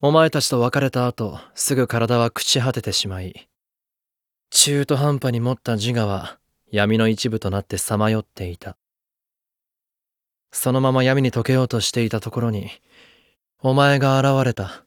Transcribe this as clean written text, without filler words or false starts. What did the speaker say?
お前たちと別れた後、すぐ体は朽ち果ててしまい、中途半端に持った自我は闇の一部となってさまよっていた。そのまま闇に溶けようとしていたところに、お前が現れた。